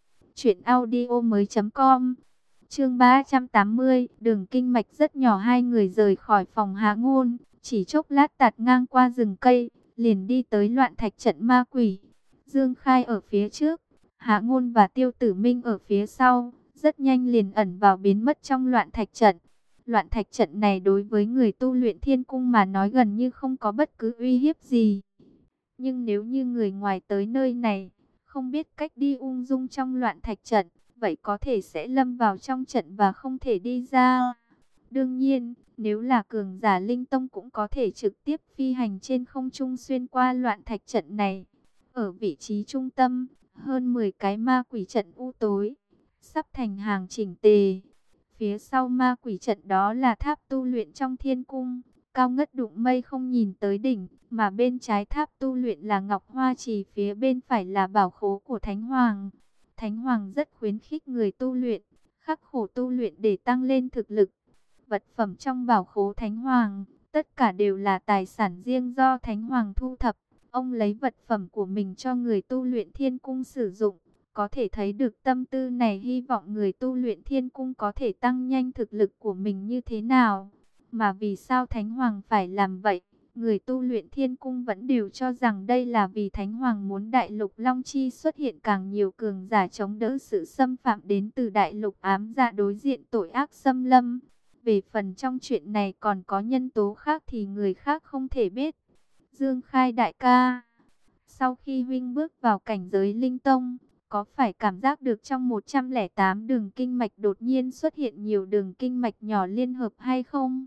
truyệnaudiomoi.com. Chương 380, đường kinh mạch rất nhỏ. Hai người rời khỏi phòng Hạ Ngôn, Chỉ chốc lát tạt ngang qua rừng cây, liền đi tới loạn thạch trận ma quỷ. Dương Khai ở phía trước, Hạ Ngôn và Tiêu Tử Minh ở phía sau, rất nhanh liền ẩn vào biến mất trong loạn thạch trận. Loạn thạch trận này đối với người tu luyện thiên cung mà nói gần như không có bất cứ uy hiếp gì. Nhưng nếu như người ngoài tới nơi này, không biết cách đi ung dung trong loạn thạch trận, vậy có thể sẽ lâm vào trong trận và không thể đi ra. Đương nhiên, nếu là cường giả linh tông cũng có thể trực tiếp phi hành trên không trung xuyên qua loạn thạch trận này. Ở vị trí trung tâm, hơn 10 cái ma quỷ trận u tối, sắp thành hàng chỉnh tề. Phía sau ma quỷ trận đó là tháp tu luyện trong thiên cung, cao ngất đụng mây không nhìn tới đỉnh, mà bên trái tháp tu luyện là Ngọc Hoa Trì, phía bên phải là bảo khố của Thánh Hoàng. Thánh Hoàng rất khuyến khích người tu luyện, khắc khổ tu luyện để tăng lên thực lực. Vật phẩm trong bảo khố Thánh Hoàng, tất cả đều là tài sản riêng do Thánh Hoàng thu thập. Ông lấy vật phẩm của mình cho người tu luyện thiên cung sử dụng. Có thể thấy được tâm tư này, hy vọng người tu luyện thiên cung có thể tăng nhanh thực lực của mình như thế nào. Mà vì sao Thánh Hoàng phải làm vậy? Người tu luyện thiên cung vẫn đều cho rằng đây là vì Thánh Hoàng muốn Đại Lục Long Chi xuất hiện càng nhiều cường giả chống đỡ sự xâm phạm đến từ Đại Lục Ám Dạ đối diện tội ác xâm lâm. Về phần trong chuyện này còn có nhân tố khác thì người khác không thể biết. Dương Khai đại ca, sau khi huynh bước vào cảnh giới linh tông, có phải cảm giác được trong 108 đường kinh mạch đột nhiên xuất hiện nhiều đường kinh mạch nhỏ liên hợp hay không?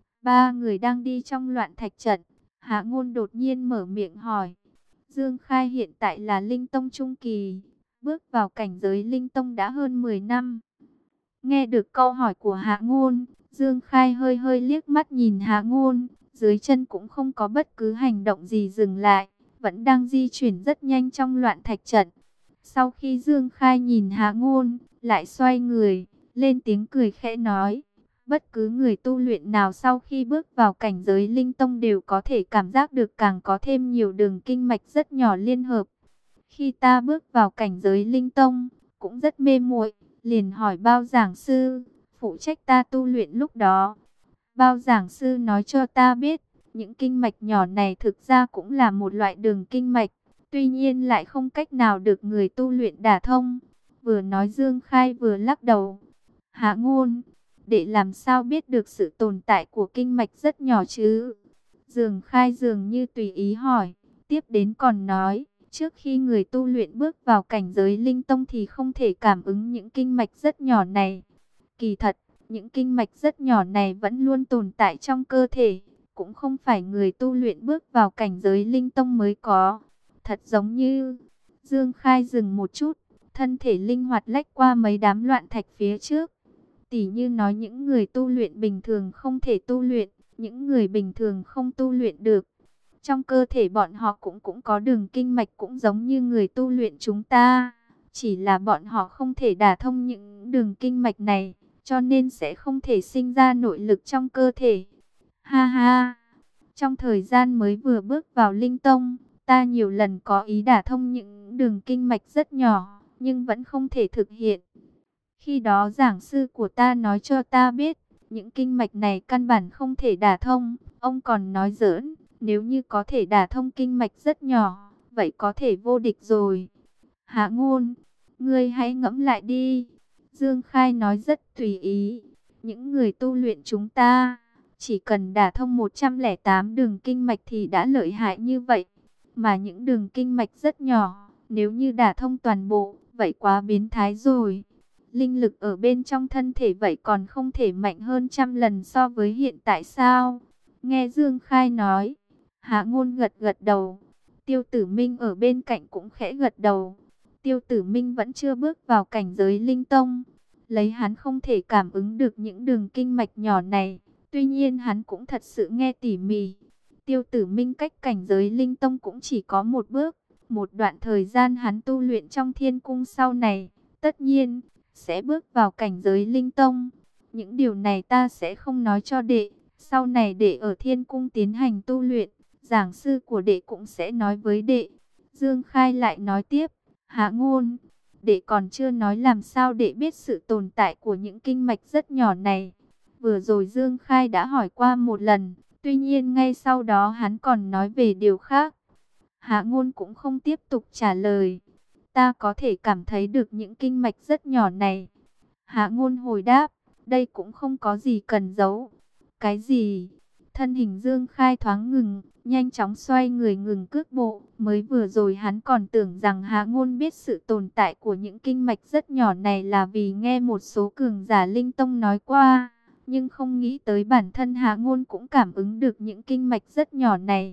Ba người đang đi trong loạn thạch trận, Hạ Ngôn đột nhiên mở miệng hỏi. Dương Khai hiện tại là linh tông trung kỳ, bước vào cảnh giới linh tông đã hơn 10 năm. Nghe được câu hỏi của Hạ Ngôn, Dương Khai hơi hơi liếc mắt nhìn Hạ Ngôn, dưới chân cũng không có bất cứ hành động gì dừng lại, vẫn đang di chuyển rất nhanh trong loạn thạch trận. Sau khi Dương Khai nhìn Hạ Ngôn, lại xoay người, lên tiếng cười khẽ nói, bất cứ người tu luyện nào sau khi bước vào cảnh giới linh tông đều có thể cảm giác được càng có thêm nhiều đường kinh mạch rất nhỏ liên hợp. Khi ta bước vào cảnh giới linh tông, cũng rất mê muội, liền hỏi Bao giảng sư, phụ trách ta tu luyện lúc đó. Bao giảng sư nói cho ta biết, những kinh mạch nhỏ này thực ra cũng là một loại đường kinh mạch, tuy nhiên lại không cách nào được người tu luyện đả thông. Vừa nói Dương Khai vừa lắc đầu. Hạ Ngôn, để làm sao biết được sự tồn tại của kinh mạch rất nhỏ chứ? Dương Khai dường như tùy ý hỏi, tiếp đến còn nói, trước khi người tu luyện bước vào cảnh giới linh tông thì không thể cảm ứng những kinh mạch rất nhỏ này. Kỳ thật, những kinh mạch rất nhỏ này vẫn luôn tồn tại trong cơ thể, cũng không phải người tu luyện bước vào cảnh giới linh tông mới có. Thật giống như, Dương Khai dừng một chút, thân thể linh hoạt lách qua mấy đám loạn thạch phía trước. Tỉ như nói những người tu luyện bình thường không thể tu luyện, những người bình thường không tu luyện được. Trong cơ thể bọn họ cũng có đường kinh mạch cũng giống như người tu luyện chúng ta. Chỉ là bọn họ không thể đả thông những đường kinh mạch này, cho nên sẽ không thể sinh ra nội lực trong cơ thể. Ha ha, trong thời gian mới vừa bước vào linh tông, ta nhiều lần có ý đả thông những đường kinh mạch rất nhỏ, nhưng vẫn không thể thực hiện. Khi đó giảng sư của ta nói cho ta biết, những kinh mạch này căn bản không thể đả thông. Ông còn nói giỡn, nếu như có thể đả thông kinh mạch rất nhỏ, vậy có thể vô địch rồi. Hạ Ngôn, ngươi hãy ngẫm lại đi. Dương Khai nói rất tùy ý. Những người tu luyện chúng ta, chỉ cần đả thông 108 đường kinh mạch thì đã lợi hại như vậy. Mà những đường kinh mạch rất nhỏ, nếu như đả thông toàn bộ, vậy quá biến thái rồi. Linh lực ở bên trong thân thể vậy còn không thể mạnh hơn 100 lần so với hiện tại sao? Nghe Dương Khai nói, Hạ Ngôn gật gật đầu. Tiêu Tử Minh ở bên cạnh cũng khẽ gật đầu. Tiêu Tử Minh vẫn chưa bước vào cảnh giới linh tông, lấy hắn không thể cảm ứng được những đường kinh mạch nhỏ này. Tuy nhiên hắn cũng thật sự nghe tỉ mỉ. Tiêu Tử Minh cách cảnh giới linh tông cũng chỉ có một bước. Một đoạn thời gian hắn tu luyện trong thiên cung sau này, tất nhiên sẽ bước vào cảnh giới linh tông. Những điều này ta sẽ không nói cho đệ. Sau này đệ ở thiên cung tiến hành tu luyện, giảng sư của đệ cũng sẽ nói với đệ. Dương Khai lại nói tiếp, Hạ Ngôn, đệ còn chưa nói làm sao đệ biết sự tồn tại của những kinh mạch rất nhỏ này. Vừa rồi Dương Khai đã hỏi qua một lần, Tuy nhiên ngay sau đó hắn còn nói về điều khác. Hạ Ngôn cũng không tiếp tục trả lời. Ta có thể cảm thấy được những kinh mạch rất nhỏ này. Hạ Ngôn hồi đáp, đây cũng không có gì cần giấu. Cái gì? Thân hình Dương Khai thoáng ngừng, nhanh chóng xoay người ngừng cước bộ. Mới vừa rồi hắn còn tưởng rằng Hạ Ngôn biết sự tồn tại của những kinh mạch rất nhỏ này là vì nghe một số cường giả linh tông nói qua. Nhưng không nghĩ tới bản thân Hạ Ngôn cũng cảm ứng được những kinh mạch rất nhỏ này.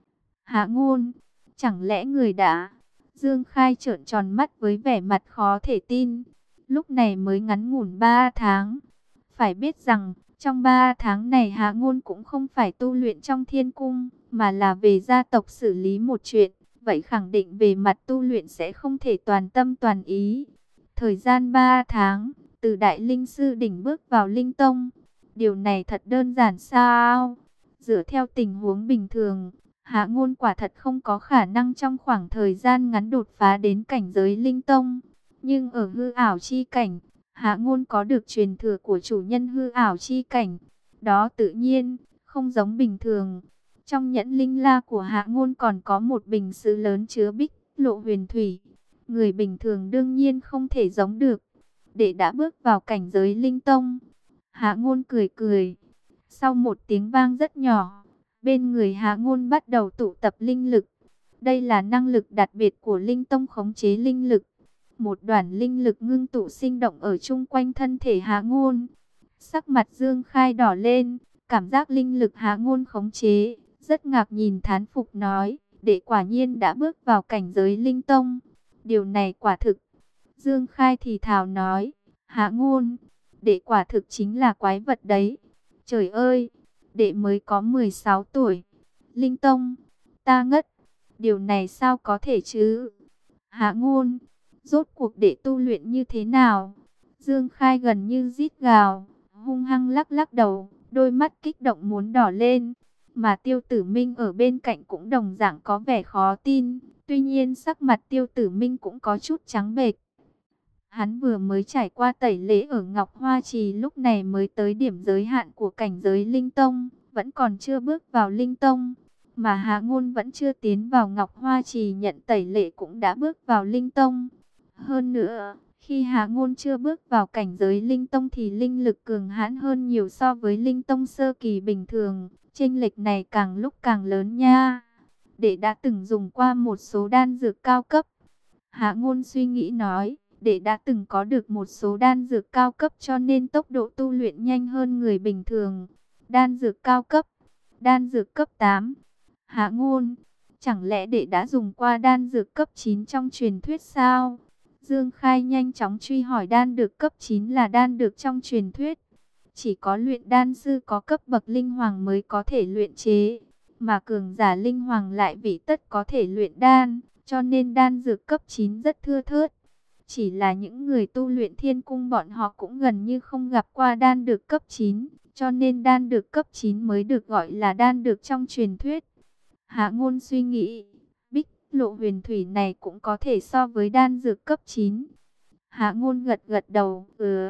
Hạ Ngôn, chẳng lẽ người đã... Dương Khai trợn tròn mắt với vẻ mặt khó thể tin. Lúc này mới ngắn ngủn 3 tháng. Phải biết rằng, trong 3 tháng này Hạ Ngôn cũng không phải tu luyện trong thiên cung, mà là về gia tộc xử lý một chuyện. Vậy khẳng định về mặt tu luyện sẽ không thể toàn tâm toàn ý. Thời gian 3 tháng, từ Đại Linh Sư Đỉnh bước vào Linh Tông. Điều này thật đơn giản sao? Dựa theo tình huống bình thường, Hạ Ngôn quả thật không có khả năng trong khoảng thời gian ngắn đột phá đến cảnh giới Linh Tông. Nhưng ở hư ảo chi cảnh, Hạ Ngôn có được truyền thừa của chủ nhân hư ảo chi cảnh. Đó tự nhiên, không giống bình thường. Trong nhẫn linh la của Hạ Ngôn còn có một bình sứ lớn chứa bích lộ huyền thủy. Người bình thường đương nhiên không thể giống được. Để đã bước vào cảnh giới Linh Tông. Hạ Ngôn cười cười. Sau một tiếng vang rất nhỏ, bên người Hạ Ngôn bắt đầu tụ tập linh lực. Đây là năng lực đặc biệt của Linh Tông khống chế linh lực. Một đoàn linh lực ngưng tụ sinh động ở chung quanh thân thể Hạ Ngôn. Sắc mặt Dương Khai đỏ lên, cảm giác linh lực Hạ Ngôn khống chế, rất ngạc nhìn thán phục nói, đệ quả nhiên đã bước vào cảnh giới Linh Tông. Điều này quả thực. Dương Khai thì thào nói, Hạ Ngôn, đệ quả thực chính là quái vật đấy. Trời ơi, đệ mới có 16 tuổi. Linh Tông, ta ngất. Điều này sao có thể chứ? Hạ Ngôn, rốt cuộc đệ tu luyện như thế nào? Dương Khai gần như rít gào, hung hăng lắc lắc đầu, đôi mắt kích động muốn đỏ lên. Mà Tiêu Tử Minh ở bên cạnh cũng đồng dạng có vẻ khó tin. Tuy nhiên sắc mặt Tiêu Tử Minh cũng có chút trắng bệch. Hắn vừa mới trải qua tẩy lễ ở Ngọc Hoa Trì, lúc này mới tới điểm giới hạn của cảnh giới Linh Tông, vẫn còn chưa bước vào Linh Tông. Mà Hạ Ngôn vẫn chưa tiến vào Ngọc Hoa Trì nhận tẩy lễ cũng đã bước vào Linh Tông. Hơn nữa, khi Hạ Ngôn chưa bước vào cảnh giới Linh Tông thì linh lực cường hãn hơn nhiều so với Linh Tông sơ kỳ bình thường. Chênh lệch này càng lúc càng lớn nha. Đệ đã từng dùng qua một số đan dược cao cấp. Hạ Ngôn suy nghĩ nói, đệ đã từng có được một số đan dược cao cấp cho nên tốc độ tu luyện nhanh hơn người bình thường. Đan dược cao cấp, đan dược cấp 8. Hạ Ngôn, chẳng lẽ đệ đã dùng qua đan dược cấp 9 trong truyền thuyết sao? Dương Khai nhanh chóng truy hỏi, đan dược cấp 9 là đan dược trong truyền thuyết. Chỉ có luyện đan sư có cấp bậc linh hoàng mới có thể luyện chế. Mà cường giả linh hoàng lại vị tất có thể luyện đan, cho nên đan dược cấp 9 rất thưa thớt. Chỉ là những người tu luyện thiên cung bọn họ cũng gần như không gặp qua đan dược cấp 9, cho nên đan dược cấp 9 mới được gọi là đan dược trong truyền thuyết. Hạ Ngôn suy nghĩ, bích lộ huyền thủy này cũng có thể so với đan dược cấp 9. Hạ Ngôn gật gật đầu,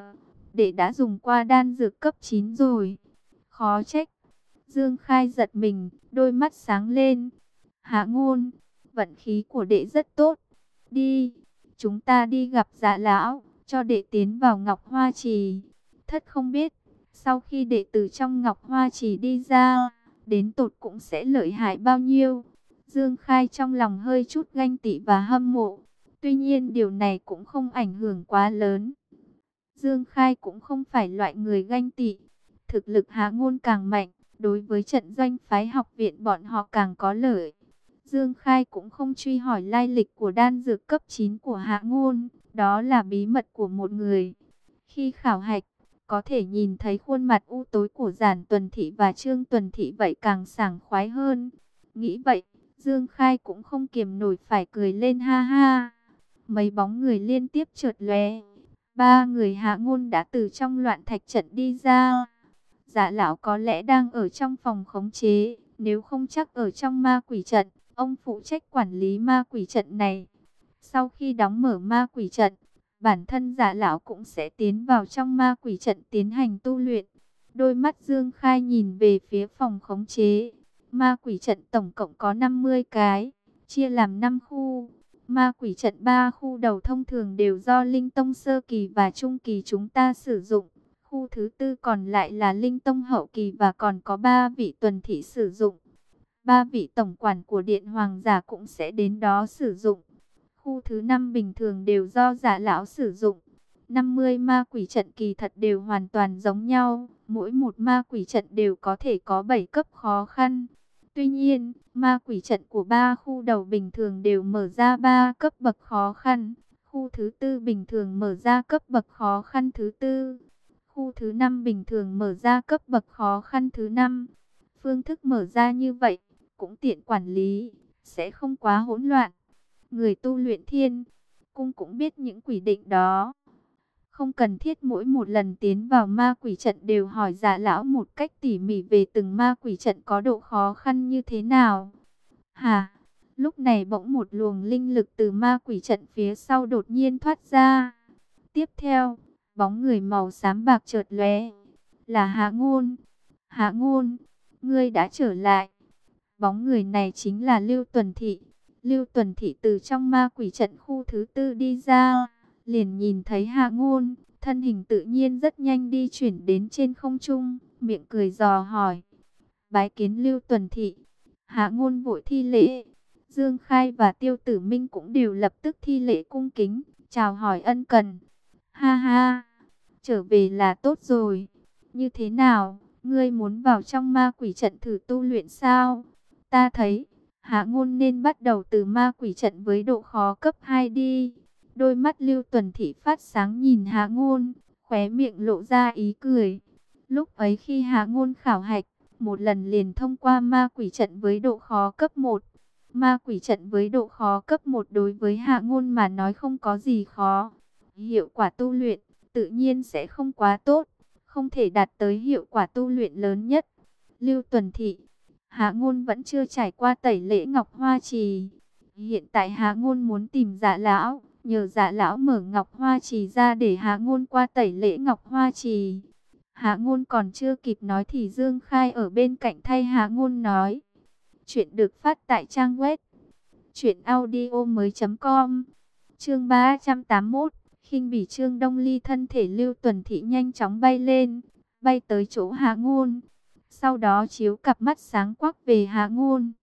đệ đã dùng qua đan dược cấp 9 rồi. Khó trách. Dương Khai giật mình, đôi mắt sáng lên. Hạ Ngôn, vận khí của đệ rất tốt. Đi, chúng ta đi gặp Dạ lão, cho đệ tiến vào Ngọc Hoa Trì. Thất không biết, sau khi đệ từ trong Ngọc Hoa Trì đi ra, đến tột cũng sẽ lợi hại bao nhiêu. Dương Khai trong lòng hơi chút ganh tị và hâm mộ. Tuy nhiên điều này cũng không ảnh hưởng quá lớn. Dương Khai cũng không phải loại người ganh tị. Thực lực Hạ Ngôn càng mạnh, đối với trận doanh phái học viện bọn họ càng có lợi. Dương Khai cũng không truy hỏi lai lịch của đan dược cấp 9 của Hạ Ngôn. Đó là bí mật của một người. Khi khảo hạch, có thể nhìn thấy khuôn mặt u tối của Giản Tuần Thị và Trương Tuần Thị vậy càng sảng khoái hơn. Nghĩ vậy, Dương Khai cũng không kiềm nổi phải cười lên ha ha. Mấy bóng người liên tiếp chợt lóe. Ba người Hạ Ngôn đã từ trong loạn thạch trận đi ra. Dạ lão có lẽ đang ở trong phòng khống chế, nếu không chắc ở trong ma quỷ trận. Ông phụ trách quản lý ma quỷ trận này. Sau khi đóng mở ma quỷ trận, bản thân Dạ lão cũng sẽ tiến vào trong ma quỷ trận tiến hành tu luyện. Đôi mắt Dương Khai nhìn về phía phòng khống chế. Ma quỷ trận tổng cộng có 50 cái, chia làm 5 khu. Ma quỷ trận 3 khu đầu thông thường đều do Linh Tông sơ kỳ và trung kỳ chúng ta sử dụng. Khu thứ tư còn lại là Linh Tông hậu kỳ và còn có 3 vị tuần thị sử dụng. 3 vị tổng quản của Điện Hoàng giả cũng sẽ đến đó sử dụng. Khu thứ 5 bình thường đều do Giả lão sử dụng. 50 ma quỷ trận kỳ thật đều hoàn toàn giống nhau, mỗi một ma quỷ trận đều có thể có 7 cấp khó khăn. Tuy nhiên, ma quỷ trận của 3 khu đầu bình thường đều mở ra 3 cấp bậc khó khăn. Khu thứ tư bình thường mở ra cấp bậc khó khăn thứ tư. Khu thứ 5 bình thường mở ra cấp bậc khó khăn thứ 5. Phương thức mở ra như vậy cũng tiện quản lý, sẽ không quá hỗn loạn. Người tu luyện thiên cung cũng biết những quy định đó. Không cần thiết mỗi một lần tiến vào ma quỷ trận đều hỏi Giả lão một cách tỉ mỉ về từng ma quỷ trận có độ khó khăn như thế nào. Hà, lúc này bỗng một luồng linh lực từ ma quỷ trận phía sau đột nhiên thoát ra. Tiếp theo, bóng người màu xám bạc chợt lóe, là Hạ Ngôn. Hạ Ngôn, ngươi đã trở lại. Bóng người này chính là Lưu Tuần Thị. Lưu Tuần Thị từ trong ma quỷ trận khu thứ tư đi ra, liền nhìn thấy Hạ Ngôn, thân hình tự nhiên rất nhanh đi chuyển đến trên không trung, miệng cười dò hỏi. Bái kiến Lưu Tuần Thị. Hạ Ngôn vội thi lễ. Dương Khai và Tiêu Tử Minh cũng đều lập tức thi lễ cung kính, chào hỏi ân cần. Ha ha, trở về là tốt rồi. Như thế nào, ngươi muốn vào trong ma quỷ trận thử tu luyện sao? Ta thấy Hạ Ngôn nên bắt đầu từ ma quỷ trận với độ khó cấp 2 đi. Đôi mắt Lưu Tuần Thị phát sáng nhìn Hạ Ngôn, khóe miệng lộ ra ý cười. Lúc ấy khi Hạ Ngôn khảo hạch, một lần liền thông qua ma quỷ trận với độ khó cấp 1. Ma quỷ trận với độ khó cấp 1 đối với Hạ Ngôn mà nói không có gì khó. Hiệu quả tu luyện tự nhiên sẽ không quá tốt, không thể đạt tới hiệu quả tu luyện lớn nhất. Lưu Tuần Thị, Hạ Ngôn vẫn chưa trải qua tẩy lễ Ngọc Hoa Trì. Hiện tại Hạ Ngôn muốn tìm Dạ lão, nhờ Dạ lão mở Ngọc Hoa Trì ra để Hạ Ngôn qua tẩy lễ Ngọc Hoa Trì. Hạ Ngôn còn chưa kịp nói thì Dương Khai ở bên cạnh thay Hạ Ngôn nói. Chuyện được phát tại trang web truyệnaudiomoi.com. Chương 381, khinh bỉ Trương Đông Ly. Thân thể Lưu Tuần Thị nhanh chóng bay lên, bay tới chỗ Hạ Ngôn. Sau đó chiếu cặp mắt sáng quắc về Hạ Ngôn.